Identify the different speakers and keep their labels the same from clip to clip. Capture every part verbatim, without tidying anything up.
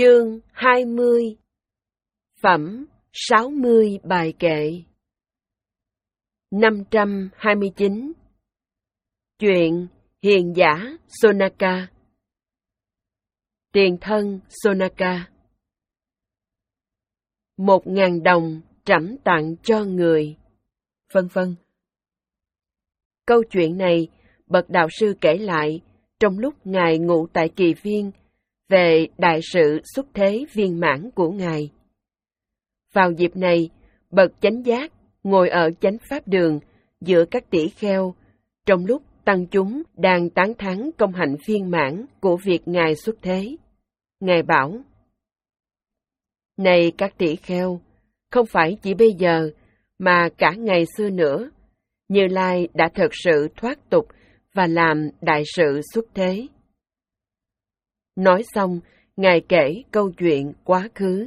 Speaker 1: Chương hai mươi. Phẩm sáu mươi bài kệ. năm trăm hai mươi chín. Chuyện hiền giả Sonaka. Tiền thân Sonaka. Một ngàn đồng trẫm tặng cho người, vân vân. Câu chuyện này bậc đạo sư kể lại trong lúc Ngài ngụ tại Kỳ Viên về đại sự xuất thế viên mãn của Ngài. Vào dịp này, bậc chánh giác ngồi ở chánh pháp đường giữa các tỷ kheo, trong lúc tăng chúng đang tán thán công hạnh viên mãn của việc Ngài xuất thế. Ngài bảo: Này các tỷ kheo, không phải chỉ bây giờ, mà cả ngày xưa nữa, Như Lai đã thật sự thoát tục và làm đại sự xuất thế. Nói xong, Ngài kể câu chuyện quá khứ.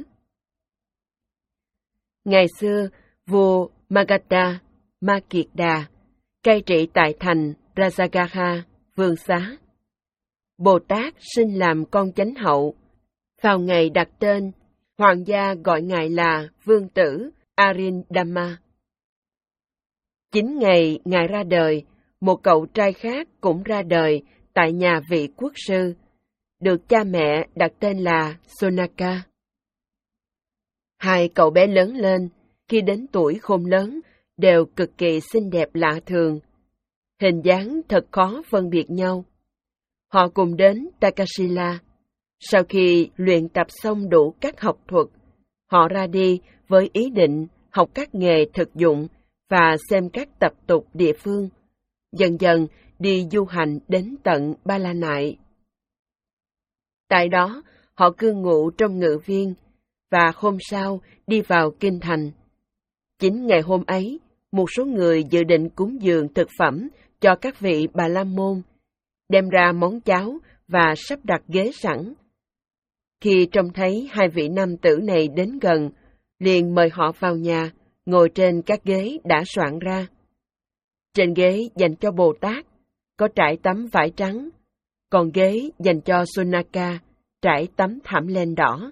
Speaker 1: Ngày xưa, vua Magadha, Ma Kiệt Đà, cai trị tại thành Rajagaha, Vương Xá. Bồ Tát sinh làm con chánh hậu. Vào ngày đặt tên, hoàng gia gọi Ngài là Vương tử Arindama. Chính ngày Ngài ra đời, một cậu trai khác cũng ra đời tại nhà vị quốc sư, được cha mẹ đặt tên là Sonaka. Hai cậu bé lớn lên, khi đến tuổi khôn lớn, đều cực kỳ xinh đẹp lạ thường. Hình dáng thật khó phân biệt nhau. Họ cùng đến Takasila. Sau khi luyện tập xong đủ các học thuật, họ ra đi với ý định học các nghề thực dụng và xem các tập tục địa phương. Dần dần đi du hành đến tận Ba La Nại. Tại đó, họ cư ngụ trong ngự viên, và hôm sau đi vào kinh thành. Chính ngày hôm ấy, một số người dự định cúng dường thực phẩm cho các vị Bà La Môn, đem ra món cháo và sắp đặt ghế sẵn. Khi trông thấy hai vị nam tử này đến gần, liền mời họ vào nhà, ngồi trên các ghế đã soạn ra. Trên ghế dành cho Bồ Tát, có trải tấm vải trắng, còn ghế dành cho Sonaka trải tấm thảm len đỏ.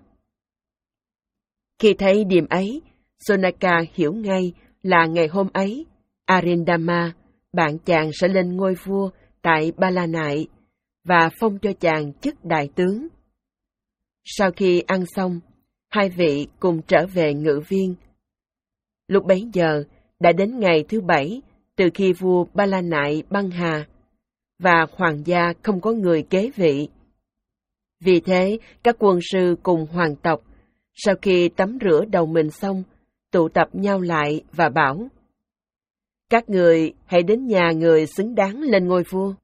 Speaker 1: Khi thấy điểm ấy, Sonaka hiểu ngay là ngày hôm ấy, Arindama, bạn chàng sẽ lên ngôi vua tại Ba La Nại và phong cho chàng chức đại tướng. Sau khi ăn xong, hai vị cùng trở về ngự viên. Lúc bấy giờ đã đến ngày thứ bảy từ khi vua Ba La Nại băng hà, và hoàng gia không có người kế vị. Vì thế, các quân sư cùng hoàng tộc, sau khi tắm rửa đầu mình xong, tụ tập nhau lại và bảo: Các người hãy đến nhà người xứng đáng lên ngôi vua.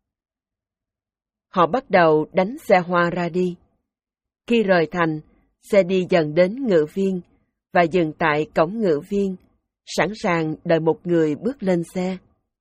Speaker 1: Họ bắt đầu đánh xe hoa ra đi. Khi rời thành, xe đi dần đến ngự viên và dừng tại cổng ngự viên, sẵn sàng đợi một người bước lên xe.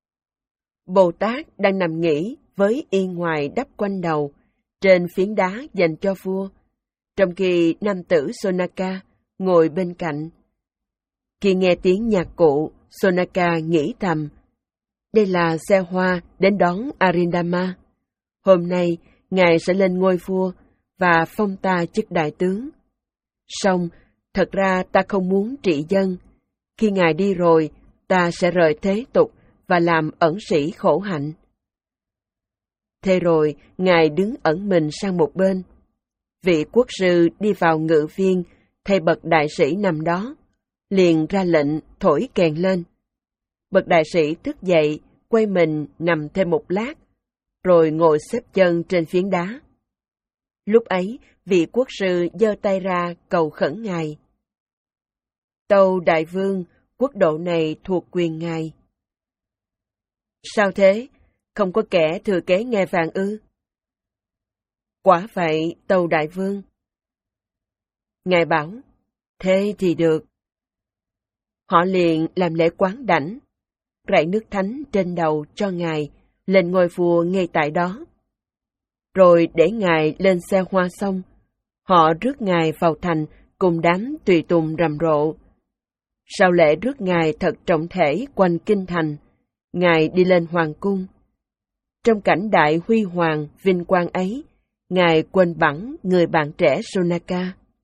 Speaker 1: Bồ Tát đang nằm nghỉ với yên ngoài đắp quanh đầu, trên phiến đá dành cho vua, trong khi nam tử Sonaka ngồi bên cạnh. Khi nghe tiếng nhạc cụ, Sonaka nghĩ thầm: Đây là xe hoa đến đón Arindama. Hôm nay, Ngài sẽ lên ngôi vua và phong ta chức đại tướng. Song, thật ra ta không muốn trị dân. Khi Ngài đi rồi, ta sẽ rời thế tục và làm ẩn sĩ khổ hạnh. Thế rồi, Ngài đứng ẩn mình sang một bên. Vị quốc sư đi vào ngự viên, thay bậc đại sĩ nằm đó, liền ra lệnh thổi kèn lên. Bậc đại sĩ thức dậy, quay mình nằm thêm một lát, rồi ngồi xếp chân trên phiến đá. Lúc ấy, vị quốc sư giơ tay ra cầu khẩn Ngài: Tâu Đại Vương, quốc độ này thuộc quyền Ngài. Sao thế? Không có kẻ thừa kế ngai vàng ư? Quả vậy, tâu Đại Vương. Ngài bảo: Thế thì được. Họ liền làm lễ quán đảnh, rải nước thánh trên đầu cho Ngài lên ngôi vua ngay tại đó. Rồi để Ngài lên xe hoa xong, họ rước Ngài vào thành cùng đám tùy tùng rầm rộ. Sau lễ rước Ngài thật trọng thể quanh kinh thành, Ngài đi lên hoàng cung. Trong cảnh đại huy hoàng vinh quang ấy, Ngài quên bẵng người bạn trẻ Sonaka.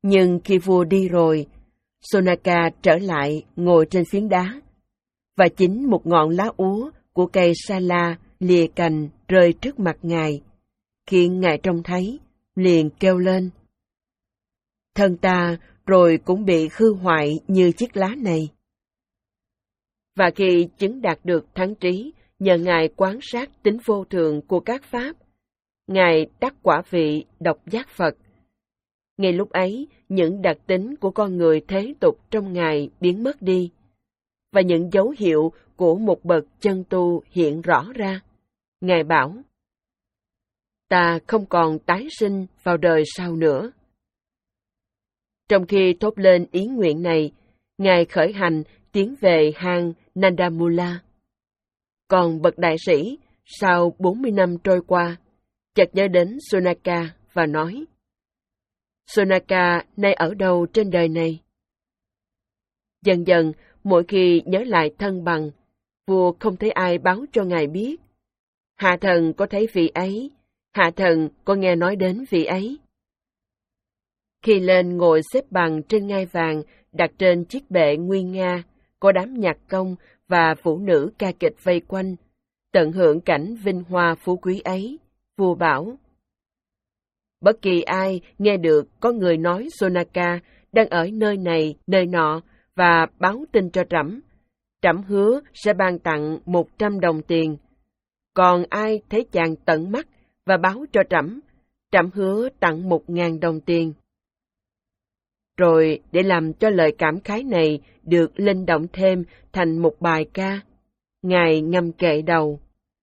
Speaker 1: Nhưng khi vua đi rồi, Sonaka trở lại ngồi trên phiến đá, và chính một ngọn lá úa của cây sa la lìa cành rơi trước mặt ngài, khiến ngài trông thấy, liền kêu lên: thân ta rồi cũng bị hư hoại như chiếc lá này. Và khi chứng đạt được thắng trí nhờ ngài quan sát tính vô thường của các pháp, ngài đắc quả vị độc giác Phật. Ngay lúc ấy, những đặc tính của con người thế tục trong ngài biến mất đi, và những dấu hiệu của một bậc chân tu hiện rõ ra. Ngài bảo: ta không còn tái sinh vào đời sau nữa. Trong khi thốt lên ý nguyện này, ngài khởi hành tiến về hang Nandamula. Còn bậc đại sĩ, sau bốn mươi năm trôi qua, chợt nhớ đến Sonaka và nói: Sonaka nay ở đâu trên đời này? Dần dần, mỗi khi nhớ lại thân bằng, vua không thấy ai báo cho ngài biết. Hạ thần có thấy vị ấy, hạ thần có nghe nói đến vị ấy. Khi lên ngồi xếp bằng trên ngai vàng đặt trên chiếc bệ nguy nga, có đám nhạc công và phụ nữ ca kịch vây quanh, tận hưởng cảnh vinh hoa phú quý ấy, vua bảo: bất kỳ ai nghe được có người nói Sonaka đang ở nơi này, nơi nọ và báo tin cho trẫm, trẫm hứa sẽ ban tặng một trăm đồng tiền. Còn ai thấy chàng tận mắt và báo cho trẫm, trẫm hứa tặng một ngàn đồng tiền. Rồi để làm cho lời cảm khái này được linh động thêm thành một bài ca, ngài ngâm kệ đầu: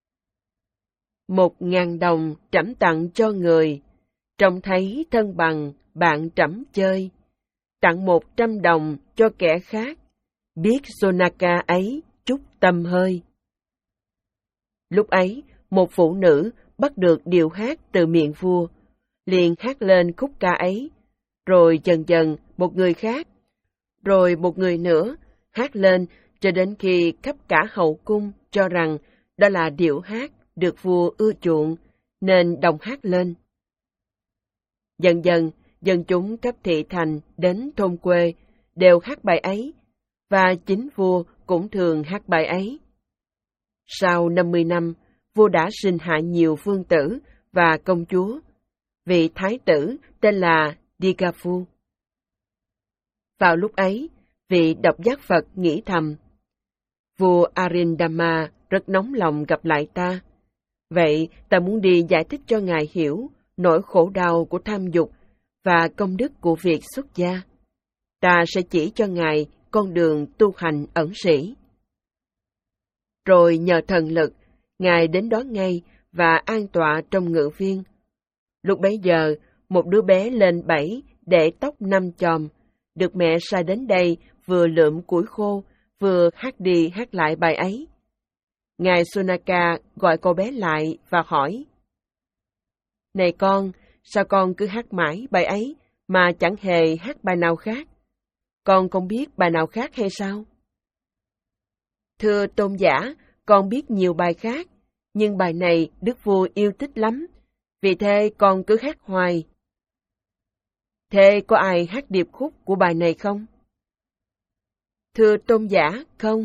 Speaker 1: một ngàn đồng trẫm tặng cho người, trông thấy thân bằng bạn trẫm chơi. Tặng một trăm đồng cho kẻ khác, biết Sonaka ấy chút tâm hơi. Lúc ấy, một phụ nữ bắt được điệu hát từ miệng vua, liền hát lên khúc ca ấy, rồi dần dần một người khác, rồi một người nữa hát lên, cho đến khi khắp cả hậu cung cho rằng đó là điệu hát được vua ưa chuộng, nên đồng hát lên. Dần dần, dân chúng cấp thị thành đến thôn quê đều hát bài ấy, và chính vua cũng thường hát bài ấy. Sau năm mươi năm, vua đã sinh hạ nhiều vương tử và công chúa. Vị thái tử tên là Digaphu. Vào lúc ấy, vị độc giác Phật nghĩ thầm: vua Arindama rất nóng lòng gặp lại ta. Vậy ta muốn đi giải thích cho ngài hiểu nỗi khổ đau của tham dục và công đức của việc xuất gia. Ta sẽ chỉ cho ngài con đường tu hành ẩn sĩ. Rồi nhờ thần lực, ngài đến đó ngay và an tọa trong ngự viên. Lúc bấy giờ, một đứa bé lên bảy để tóc năm chòm, được mẹ sai đến đây vừa lượm củi khô, vừa hát đi hát lại bài ấy. Ngài Sonaka gọi cô bé lại và hỏi: này con, sao con cứ hát mãi bài ấy mà chẳng hề hát bài nào khác? Con không biết bài nào khác hay sao? Thưa tôn giả, con biết nhiều bài khác, nhưng bài này đức vua yêu thích lắm, vì thế con cứ hát hoài. Thế có ai hát điệp khúc của bài này không? Thưa tôn giả, không.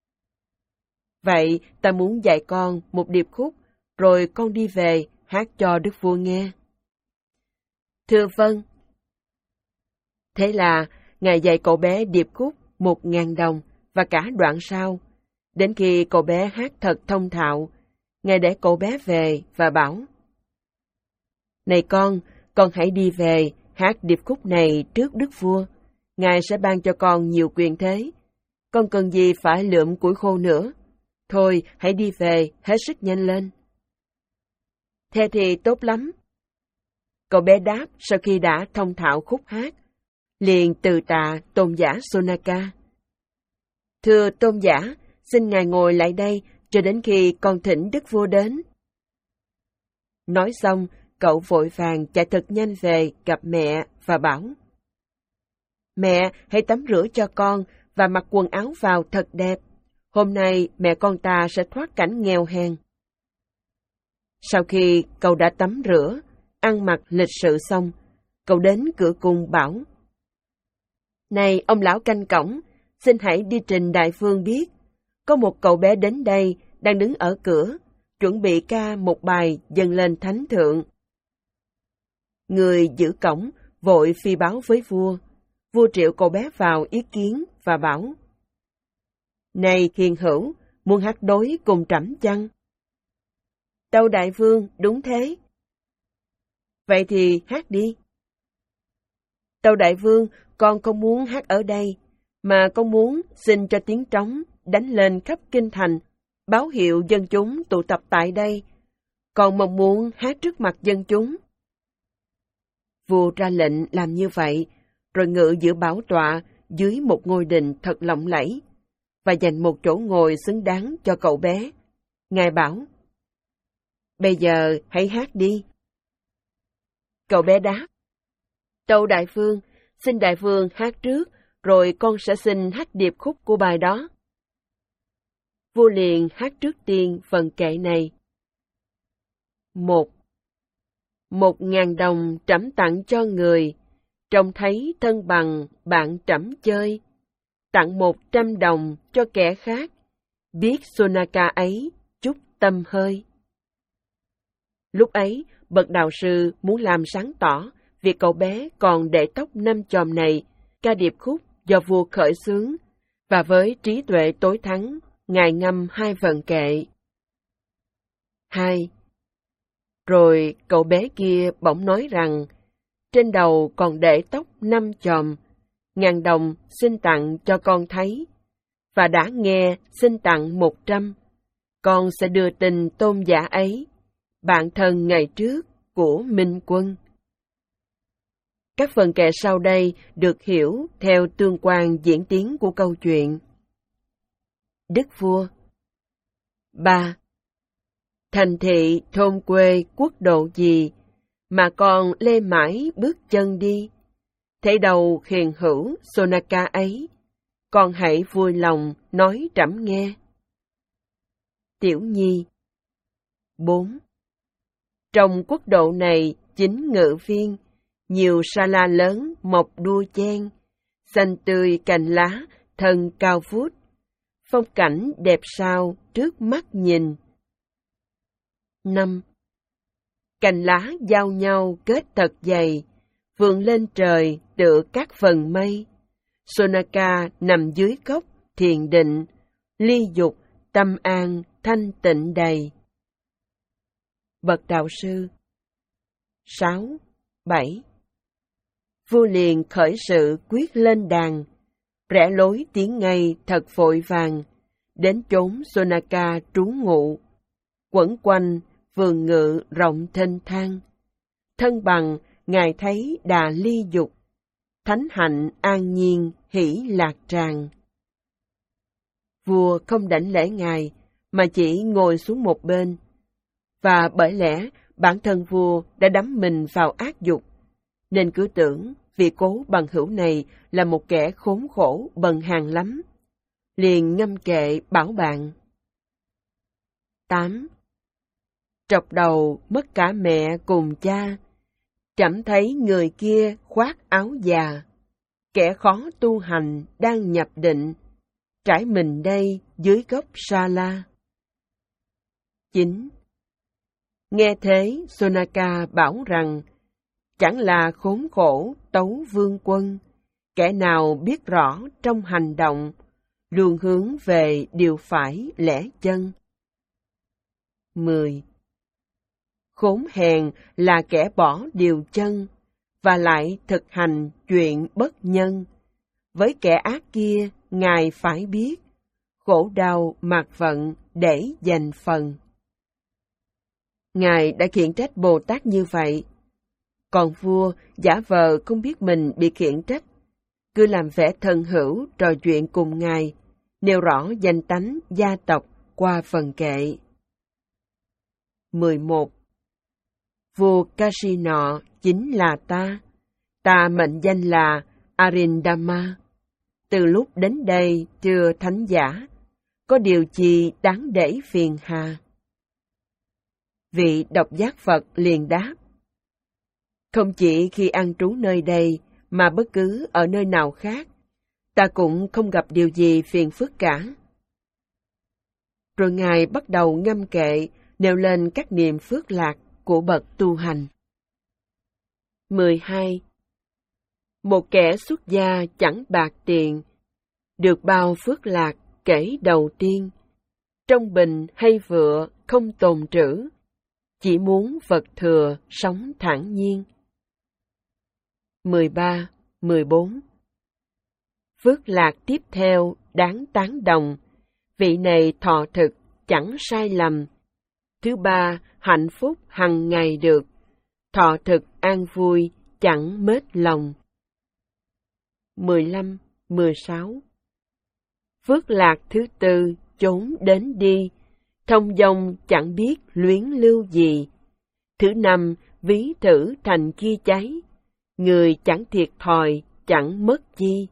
Speaker 1: Vậy ta muốn dạy con một điệp khúc, rồi con đi về hát cho đức vua nghe. Thưa vâng. Thế là ngài dạy cậu bé điệp khúc một ngàn đồng và cả đoạn sau. Đến khi cậu bé hát thật thông thạo, ngài để cậu bé về và bảo: này con, con hãy đi về hát điệp khúc này trước đức vua. Ngài sẽ ban cho con nhiều quyền thế. Con cần gì phải lượm củi khô nữa. Thôi, hãy đi về, hết sức nhanh lên. Thế thì tốt lắm. Cậu bé đáp sau khi đã thông thạo khúc hát, liền từ tạ tôn giả Sonaka. Thưa tôn giả, xin ngài ngồi lại đây cho đến khi con thỉnh đức vua đến. Nói xong, cậu vội vàng chạy thật nhanh về gặp mẹ và bảo: mẹ, hãy tắm rửa cho con và mặc quần áo vào thật đẹp. Hôm nay mẹ con ta sẽ thoát cảnh nghèo hèn. Sau khi cậu đã tắm rửa, ăn mặc lịch sự xong, cậu đến cửa cung bảo: Này ông lão canh cổng, xin hãy đi trình đại vương biết, có một cậu bé đến đây, đang đứng ở cửa, chuẩn bị ca một bài dâng lên thánh thượng. Người giữ cổng vội phi báo với vua. Vua triệu cậu bé vào ý kiến và bảo: Này hiền hữu, muốn hát đối cùng trẫm chăng? Tâu đại vương, đúng thế. Vậy thì hát đi. Tâu đại vương, con không muốn hát ở đây, mà con muốn xin cho tiếng trống đánh lên khắp kinh thành, báo hiệu dân chúng tụ tập tại đây. Con mong muốn hát trước mặt dân chúng. Vua ra lệnh làm như vậy, rồi ngự giữa bảo tọa dưới một ngôi đình thật lộng lẫy, và dành một chỗ ngồi xứng đáng cho cậu bé. Ngài bảo: Bây giờ hãy hát đi. Cậu bé đáp: Tâu đại vương, xin đại vương hát trước, rồi con sẽ xin hát điệp khúc của bài đó. Vua liền hát trước tiên phần kệ này. Một. Một ngàn đồng trẫm tặng cho người, trông thấy thân bằng bạn trẫm chơi. Tặng một trăm đồng cho kẻ khác, biết Sonaka ấy chút tâm hơi. Lúc ấy, bậc đạo sư muốn làm sáng tỏ việc cậu bé còn để tóc năm chòm này, ca điệp khúc do vua khởi xướng, và với trí tuệ tối thắng, ngài ngâm hai vần kệ. Hai. Rồi cậu bé kia bỗng nói rằng, trên đầu còn để tóc năm chòm, ngàn đồng xin tặng cho con thấy, và đã nghe xin tặng một trăm, con sẽ đưa tình tôn giả ấy, bạn thân ngày trước của Minh Quân. Các phần kệ sau đây được hiểu theo tương quan diễn tiến của câu chuyện. Đức vua. Ba. Thành thị, thôn quê, quốc độ gì, mà con lê mãi bước chân đi. Thế đầu hiền hữu Sonaka ấy, con hãy vui lòng nói trẫm nghe. Tiểu Nhi. Bốn. Trong quốc độ này chính ngự viên, nhiều sa la lớn mọc đua chen, xanh tươi cành lá, thân cao vút, phong cảnh đẹp sao trước mắt nhìn. Năm. Cành lá giao nhau kết thật dày, vươn lên trời tựa các phần mây. Sonaka nằm dưới gốc thiền định, ly dục, tâm an, thanh tịnh đầy. Bậc đạo sư. Sáu. Bảy. Vua liền khởi sự quyết lên đàn, rẽ lối tiến ngay thật vội vàng, đến chốn Sonaka trú ngụ. Quẩn quanh vườn ngự rộng thênh thang, thân bằng ngài thấy đà ly dục, thánh hạnh an nhiên hỷ lạc tràng. Vua không đảnh lễ ngài, mà chỉ ngồi xuống một bên, và bởi lẽ bản thân vua đã đắm mình vào ác dục, nên cứ tưởng vị cố bằng hữu này là một kẻ khốn khổ bần hàn lắm, liền ngâm kệ bảo bạn. Tám. Trọc đầu mất cả mẹ cùng cha, trẫm thấy người kia khoác áo già, kẻ khó tu hành đang nhập định, trải mình đây dưới gốc sa la. Chín. Nghe thế, Sonaka bảo rằng, chẳng là khốn khổ tấu vương quân, kẻ nào biết rõ trong hành động, luôn hướng về điều phải lẽ chân. Mười. Khốn hèn là kẻ bỏ điều chân, và lại thực hành chuyện bất nhân. Với kẻ ác kia, ngài phải biết, khổ đau mạt vận để dành phần. Ngài đã khiển trách Bồ Tát như vậy. Còn vua giả vờ không biết mình bị khiển trách, cứ làm vẻ thân hữu trò chuyện cùng ngài, nêu rõ danh tánh gia tộc qua phần kệ. Mười một. Vua Kashi nọ chính là ta, ta mệnh danh là Arindama. Từ lúc đến đây thưa thánh giả, có điều gì đáng để phiền hà? Vị độc giác Phật liền đáp: Không chỉ khi an trú nơi đây, mà bất cứ ở nơi nào khác, ta cũng không gặp điều gì phiền phức cả. Rồi Ngài bắt đầu ngâm kệ, nêu lên các niềm phước lạc của bậc tu hành. mười hai. Một kẻ xuất gia chẳng bạc tiền, được bao phước lạc kể đầu tiên, trong bình hay vựa không tồn trữ, chỉ muốn vật thừa sống thản nhiên. mười ba, mười bốn. Phước lạc tiếp theo đáng tán đồng, vị này thọ thực chẳng sai lầm. Thứ ba, hạnh phúc hằng ngày được, thọ thực an vui chẳng mết lòng. mười lăm, mười sáu. Phước lạc thứ tư trốn đến đi, thông dong chẳng biết luyến lưu gì. Thứ năm, ví thử thành kia cháy, người chẳng thiệt thòi chẳng mất chi.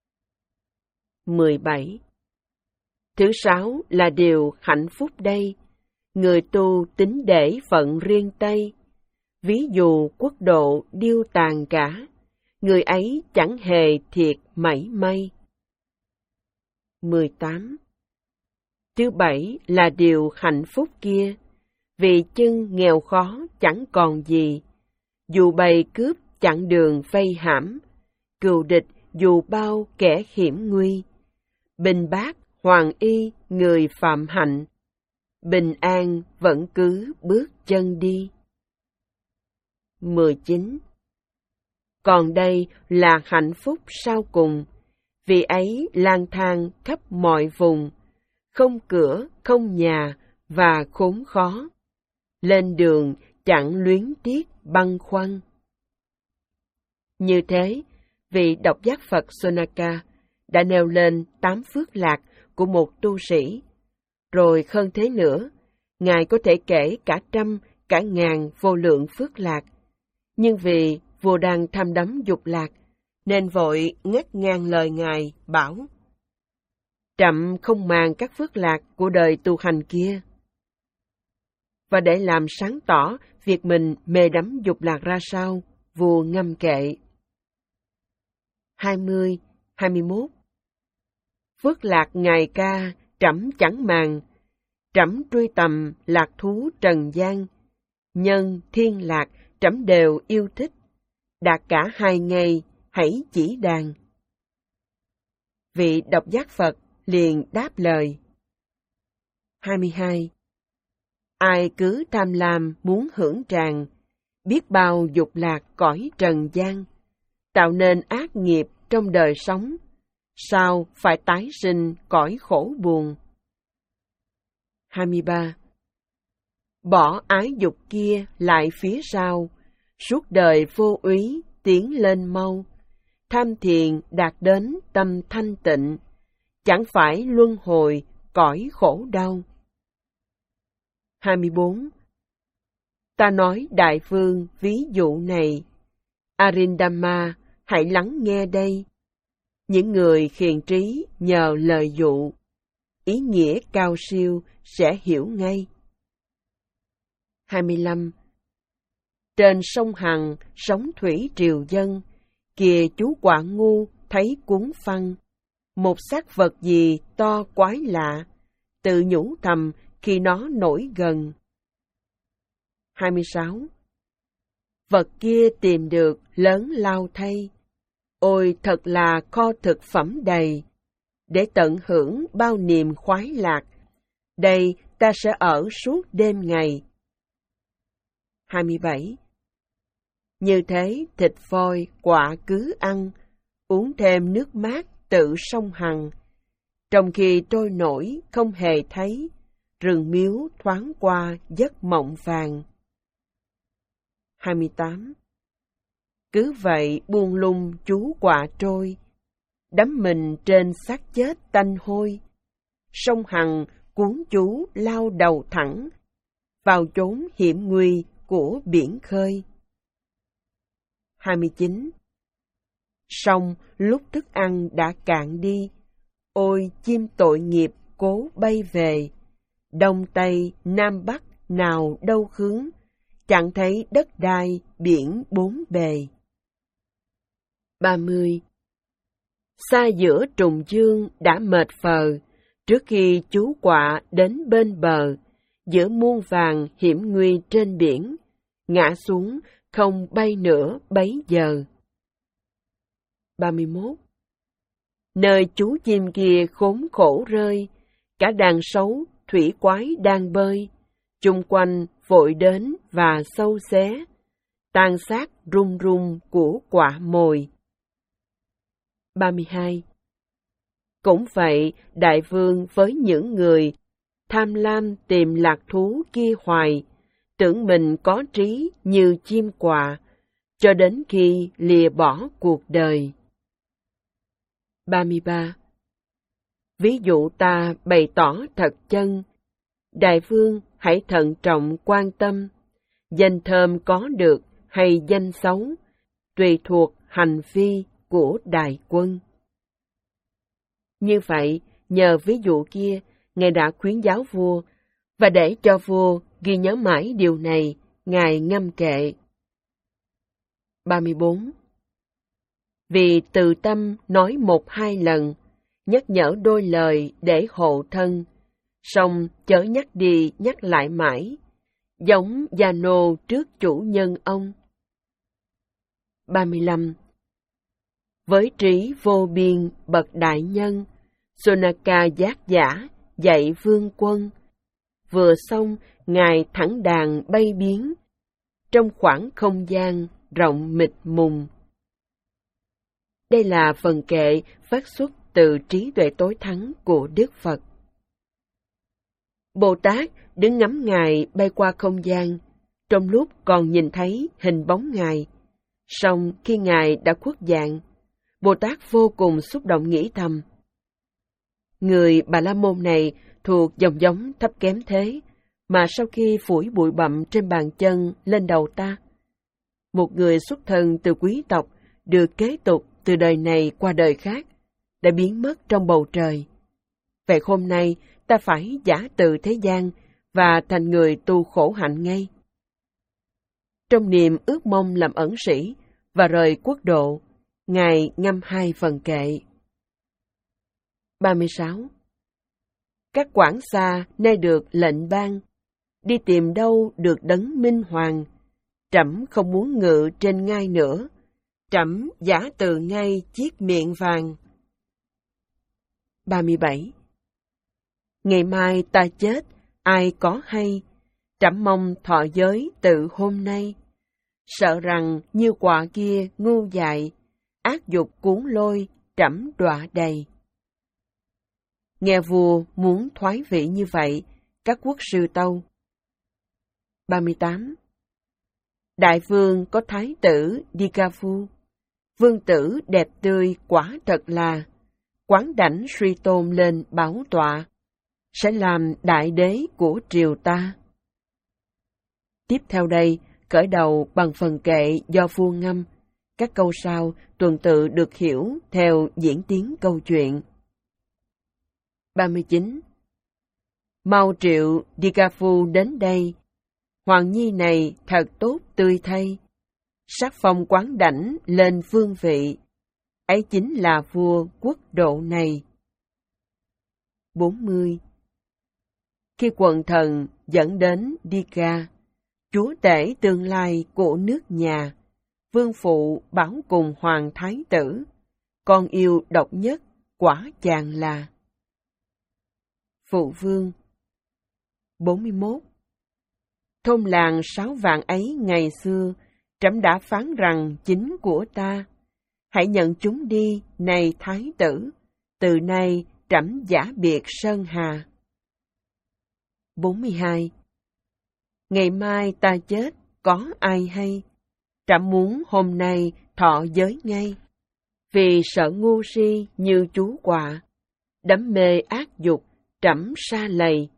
Speaker 1: mười bảy. Thứ sáu là điều hạnh phúc đây, người tu tính để phận riêng Tây. Ví dụ quốc độ điêu tàn cả, người ấy chẳng hề thiệt mảy may. mười tám. Thứ bảy là điều hạnh phúc kia, vì chân nghèo khó chẳng còn gì, dù bầy cướp chặn đường vây hãm, cừu địch dù bao kẻ hiểm nguy, bình bát hoàng y người phạm hạnh, bình an vẫn cứ bước chân đi. mười chín. Còn đây là hạnh phúc sau cùng, vì ấy lang thang khắp mọi vùng, không cửa, không nhà và khốn khó, lên đường chẳng luyến tiếc băn khoăn. Như thế, vị độc giác Phật Sonaka đã nêu lên tám phước lạc của một tu sĩ. Rồi hơn thế nữa, Ngài có thể kể cả trăm, cả ngàn vô lượng phước lạc. Nhưng vì vua đang tham đắm dục lạc, nên vội ngắt ngang lời Ngài bảo: Trẫm không màng các phước lạc của đời tu hành kia. Và để làm sáng tỏ việc mình mê đắm dục lạc ra sao, vua ngâm kệ. hai mươi, hai mươi mốt. Phước lạc ngài ca, trẫm chẳng màng, trẫm truy tầm lạc thú trần gian, nhân thiên lạc trẫm đều yêu thích, đạt cả hai ngày hãy chỉ đàn. Vị độc giác Phật liền đáp lời. hai mươi hai. Ai cứ tham lam muốn hưởng tràng, biết bao dục lạc cõi trần gian, tạo nên ác nghiệp trong đời sống, sao phải tái sinh cõi khổ buồn. hai mươi ba. Bỏ ái dục kia lại phía sau, suốt đời vô úy tiến lên mau, tham thiền đạt đến tâm thanh tịnh, chẳng phải luân hồi cõi khổ đau. hai mươi bốn. Ta nói đại vương ví dụ này, Arindama hãy lắng nghe đây. Những người khiền trí nhờ lời dụ, ý nghĩa cao siêu sẽ hiểu ngay. hai mươi lăm. Trên sông Hằng sóng thủy triều dân, kìa chú quả ngu thấy cuốn phăng, một xác vật gì to quái lạ, tự nhủ thầm khi nó nổi gần. hai mươi sáu. Vật kia tìm được lớn lao thay, ôi thật là kho thực phẩm đầy, để tận hưởng bao niềm khoái lạc, đây ta sẽ ở suốt đêm ngày. hai mươi bảy. Như thế thịt voi quả cứ ăn, uống thêm nước mát tự sông Hằng, trong khi trôi nổi không hề thấy, rừng miếu thoáng qua giấc mộng vàng. hai mươi tám. Cứ vậy buông lung chú quả trôi, đắm mình trên xác chết tanh hôi, sông Hằng cuốn chú lao đầu thẳng, vào chốn hiểm nguy của biển khơi. hai mươi chín. Sông lúc thức ăn đã cạn đi, ôi chim tội nghiệp cố bay về, đông tây nam bắc nào đâu hướng, chẳng thấy đất đai biển bốn bề. ba mươi. Xa giữa trùng dương đã mệt phờ, trước khi chú quạ đến bên bờ, giữa muôn vàng hiểm nguy trên biển, ngã xuống không bay nữa bấy giờ. ba mươi mốt. Nơi chú chim kia khốn khổ rơi, cả đàn sấu thủy quái đang bơi, chung quanh vội đến và sâu xé, tàn sát rung rung của quả mồi. ba mươi hai. Cũng vậy, đại vương với những người tham lam tìm lạc thú kia hoài, tưởng mình có trí như chim quạ, cho đến khi lìa bỏ cuộc đời. ba mươi ba. Ví dụ ta bày tỏ thật chân, đại vương hãy thận trọng quan tâm, danh thơm có được hay danh xấu, tùy thuộc hành vi của đại quân. Như vậy, nhờ ví dụ kia, Ngài đã khuyến giáo vua, và để cho vua ghi nhớ mãi điều này, Ngài ngâm kệ. ba mươi bốn. Vì từ tâm nói một hai lần, nhắc nhở đôi lời để hộ thân, song chớ nhắc đi nhắc lại mãi, giống gia nô trước chủ nhân ông. ba mươi lăm. Với trí vô biên bậc đại nhân, Sonaka giác giả dạy vương quân, vừa xong Ngài thẳng đàn bay biến, trong khoảng không gian rộng mịt mùng. Đây là phần kệ phát xuất từ trí tuệ tối thắng của Đức Phật. Bồ Tát đứng ngắm Ngài bay qua không gian, trong lúc còn nhìn thấy hình bóng Ngài. Song khi Ngài đã khuất dạng, Bồ Tát vô cùng xúc động nghĩ thầm: người Bà La Môn này thuộc dòng giống thấp kém thế, mà sau khi phủi bụi bặm trên bàn chân lên đầu ta, một người xuất thân từ quý tộc được kế tục từ đời này qua đời khác, đã biến mất trong bầu trời. Vậy hôm nay ta phải giả từ thế gian và thành người tu khổ hạnh ngay. Trong niềm ước mong làm ẩn sĩ và rời quốc độ, Ngài ngâm hai phần kệ. ba mươi sáu. Các quản xa nay được lệnh ban, đi tìm đâu được đấng minh hoàng. Trẫm không muốn ngự trên ngai nữa, trẫm giả từ ngay chiếc miệng vàng. ba mươi bảy. Ngày mai ta chết, ai có hay, trẫm mong thọ giới từ hôm nay. Sợ rằng như quả kia ngu dại, ác dục cuốn lôi, trẫm đọa đầy. Nghe vua muốn thoái vị như vậy, các quốc sư tâu. ba mươi tám. Đại vương có thái tử Dikavu, vương tử đẹp tươi quả thật là, quán đảnh suy tôn lên bảo tọa, sẽ làm đại đế của triều ta. Tiếp theo đây, khởi đầu bằng phần kệ do vua ngâm, các câu sau tuần tự được hiểu theo diễn tiến câu chuyện. ba mươi chín. Mau triệu Dikavu đến đây, hoàng nhi này thật tốt tươi thay, sắc phong quán đảnh lên vương vị, ấy chính là vua quốc độ này. bốn mươi. Khi quần thần dẫn đến Dika, chúa tể tương lai của nước nhà, vương phụ bảo cùng hoàng thái tử, con yêu độc nhất quả chàng là. Phụ vương. bốn mươi mốt. Thôn làng sáu vạn ấy ngày xưa, trẫm đã phán rằng chính của ta. Hãy nhận chúng đi, này thái tử, từ nay trẫm giả biệt sơn hà. bốn mươi hai. Ngày mai ta chết, có ai hay? Trẫm muốn hôm nay thọ giới ngay, vì sợ ngu si như chú quạ, đắm mê ác dục, trẫm sa lầy.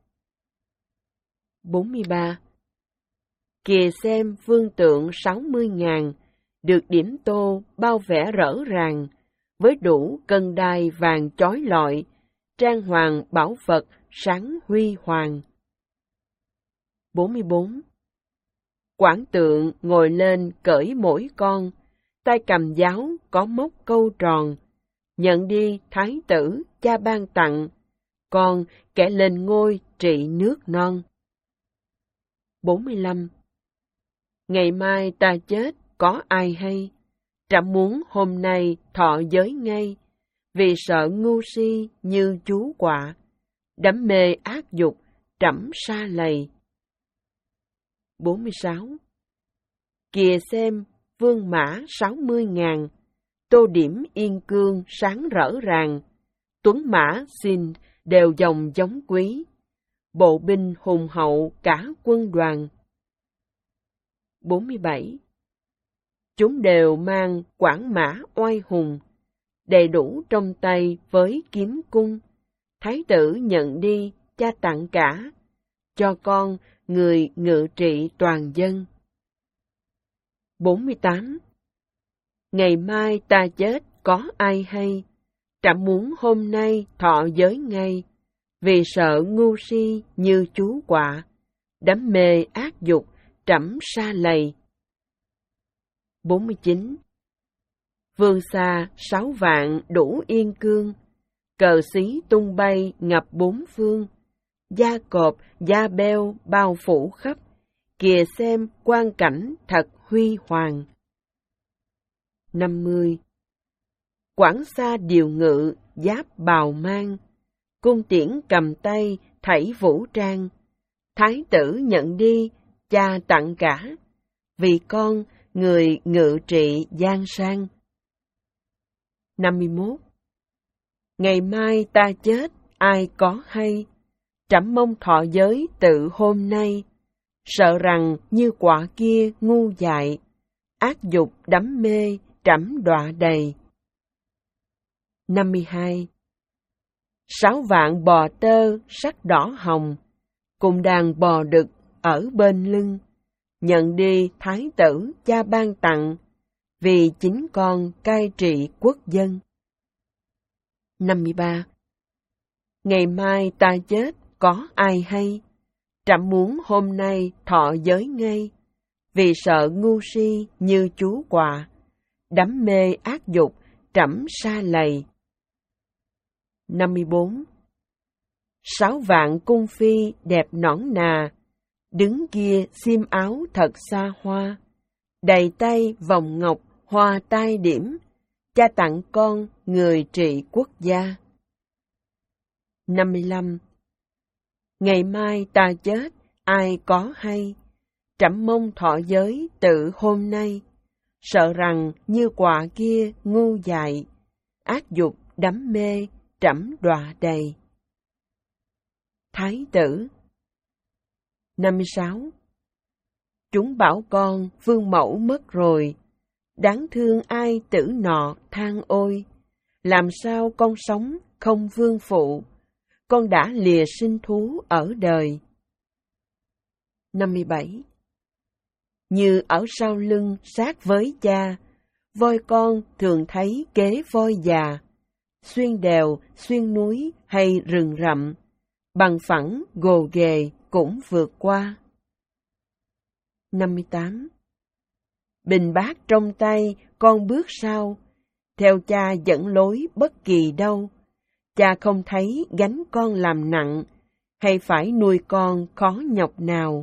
Speaker 1: bốn mươi ba. Kìa xem vương tượng sáu mươi ngàn, được điểm tô bao vẻ rỡ ràng, với đủ cân đai vàng chói lọi, trang hoàng bảo vật sáng huy hoàng. bốn mươi bốn. Quản tượng ngồi lên cởi mỗi con, tay cầm giáo có móc câu tròn, nhận đi thái tử cha ban tặng, còn kẻ lên ngôi trị nước non. bốn mươi lăm. Ngày mai ta chết có ai hay, trẫm muốn hôm nay thọ giới ngay, vì sợ ngu si như chú quạ, đắm mê ác dục trẫm sa lầy. bốn mươi sáu. Kìa xem, vương mã sáu mươi ngàn, tô điểm yên cương sáng rỡ ràng, tuấn mã xin đều dòng giống quý, bộ binh hùng hậu cả quân đoàn. bốn mươi bảy. Chúng đều mang quảng mã oai hùng, đầy đủ trong tay với kiếm cung, thái tử nhận đi cha tặng cả, cho con người ngự trị toàn dân. bốn mươi tám. Ngày mai ta chết có ai hay, trẫm muốn hôm nay thọ giới ngay, vì sợ ngu si như chú quạ, đắm mê ác dục trẫm sa lầy. bốn mươi chín. Vương xa sáu vạn đủ yên cương, cờ xí tung bay ngập bốn phương, gia cọp gia beo bao phủ khắp, kìa xem quang cảnh thật huy hoàng. năm mươi. Quảng xa điều ngự giáp bào mang, cung tiễn cầm tay thảy vũ trang, thái tử nhận đi cha tặng cả, vì con người ngự trị giang sang. năm mươi mốt. Ngày mai ta chết ai có hay, trẫm mong thọ giới tự hôm nay, sợ rằng như quả kia ngu dại, ác dục đắm mê trẫm đọa đầy. năm mươi hai. Sáu vạn bò tơ sắc đỏ hồng, cùng đàn bò đực ở bên lưng, nhận đi thái tử cha ban tặng, vì chính con cai trị quốc dân. năm mươi ba. Ngày mai ta chết có ai hay, trẫm muốn hôm nay thọ giới ngay, vì sợ ngu si như chú quạ, đắm mê ác dục trẫm sa lầy. năm mươi bốn. Sáu vạn cung phi đẹp nõn nà, đứng kia xiêm áo thật xa hoa, đầy tay vòng ngọc hoa tai điểm, cha tặng con người trị quốc gia. năm mươi lăm. Ngày mai ta chết ai có hay, trẫm mong thọ giới tự hôm nay, sợ rằng như quả kia ngu dại, ác dục đắm mê trẫm đọa đầy. Thái tử. năm mươi sáu. Chúng bảo con vương mẫu mất rồi, đáng thương ai tử nọ than ôi, làm sao con sống không vương phụ, con đã lìa sinh thú ở đời. năm mươi bảy. Như ở sau lưng sát với cha, voi con thường thấy kế voi già, xuyên đèo, xuyên núi hay rừng rậm, bằng phẳng gồ ghề cũng vượt qua. năm mươi tám. Bình bát trong tay con bước sau, theo cha dẫn lối bất kỳ đâu, cha không thấy gánh con làm nặng, hay phải nuôi con khó nhọc nào.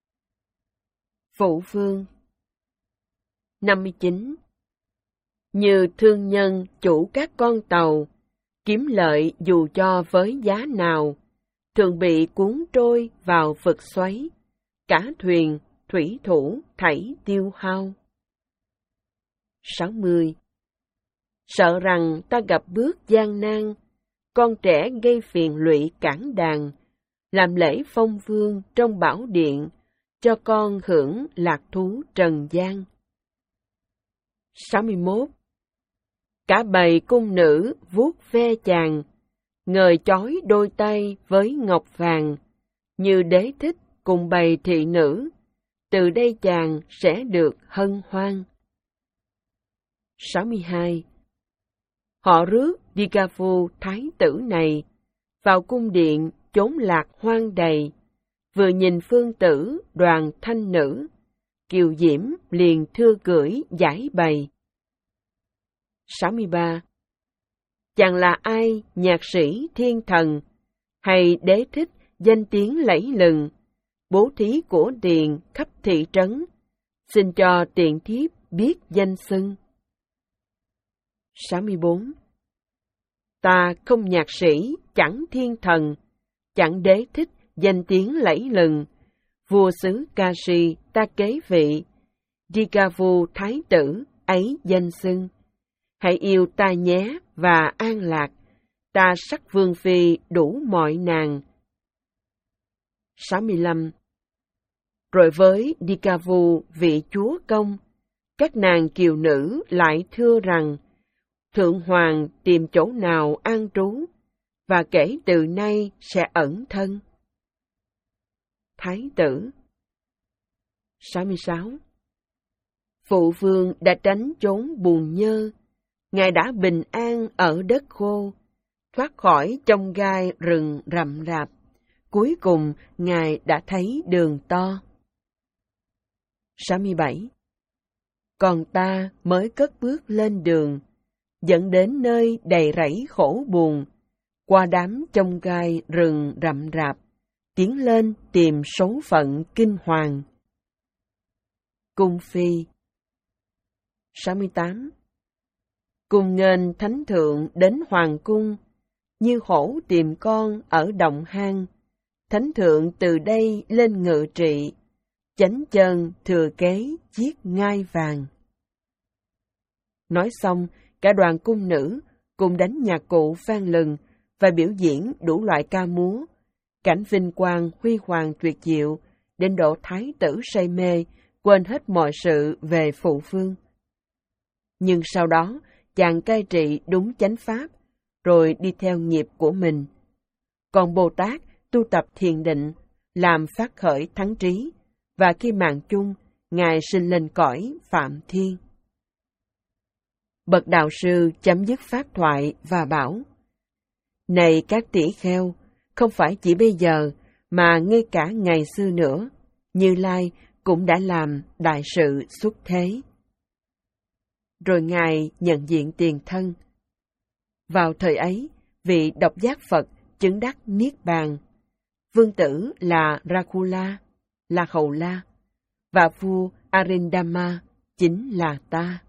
Speaker 1: Phụ vương. năm mươi chín. Như thương nhân chủ các con tàu, kiếm lợi dù cho với giá nào, thường bị cuốn trôi vào vực xoáy, cả thuyền, thủy thủ thảy tiêu hao. sáu mươi. Sợ rằng ta gặp bước gian nan, con trẻ gây phiền lụy cản đàn, làm lễ phong vương trong bảo điện, cho con hưởng lạc thú trần gian. sáu mươi mốt. Cả bầy cung nữ vuốt ve chàng, ngời chói đôi tay với ngọc vàng, như đế thích cùng bầy thị nữ, từ đây chàng sẽ được hân hoan. sáu mươi hai. Họ rước Digavu thái tử này vào cung điện chốn lạc hoang đầy, vừa nhìn phương tử đoàn thanh nữ, kiều diễm liền thưa gửi giải bày. sáu mươi ba. Chẳng là ai nhạc sĩ thiên thần, hay đế thích danh tiếng lẫy lừng, bố thí của tiền khắp thị trấn, xin cho tiện thiếp biết danh xưng. sáu mươi bốn. Ta không nhạc sĩ, chẳng thiên thần, chẳng đế thích danh tiếng lẫy lừng, vua xứ Kashi ta kế vị, Dikavu thái tử ấy danh xưng. Hãy yêu ta nhé và an lạc, ta sắc vương phi đủ mọi nàng. sáu mươi lăm. Rồi với Dikavu vị chúa công, các nàng kiều nữ lại thưa rằng, Thượng Hoàng tìm chỗ nào an trú, và kể từ nay sẽ ẩn thân. Thái tử. sáu mươi sáu. Phụ vương đã tránh trốn buồn nhơ, ngài đã bình an ở đất khô, thoát khỏi chông gai rừng rậm rạp, cuối cùng ngài đã thấy đường to. sáu mươi bảy. Còn ta mới cất bước lên đường, dẫn đến nơi đầy rẫy khổ buồn, qua đám chông gai rừng rậm rạp, tiến lên tìm số phận kinh hoàng. Cung phi. sáu mươi tám. Cùng nghênh thánh thượng đến hoàng cung, như hổ tìm con ở động hang, thánh thượng từ đây lên ngự trị, chánh chân thừa kế chiếc ngai vàng. Nói xong, cả đoàn cung nữ cùng đánh nhạc cụ vang lừng và biểu diễn đủ loại ca múa, cảnh vinh quang huy hoàng tuyệt diệu, đến độ thái tử say mê, quên hết mọi sự về phụ vương. Nhưng sau đó, chàng cai trị đúng chánh pháp, rồi đi theo nghiệp của mình. Còn Bồ Tát tu tập thiền định, làm phát khởi thắng trí, và khi mạng chung, ngài sinh lên cõi Phạm Thiên. Bậc đạo sư chấm dứt pháp thoại và bảo, này các tỷ kheo, không phải chỉ bây giờ, mà ngay cả ngày xưa nữa, Như Lai cũng đã làm đại sự xuất thế. Rồi ngài nhận diện tiền thân. Vào thời ấy, vị độc giác Phật chứng đắc Niết Bàn. Vương tử là Rakula, là Hầu La, và vua Arindama chính là ta.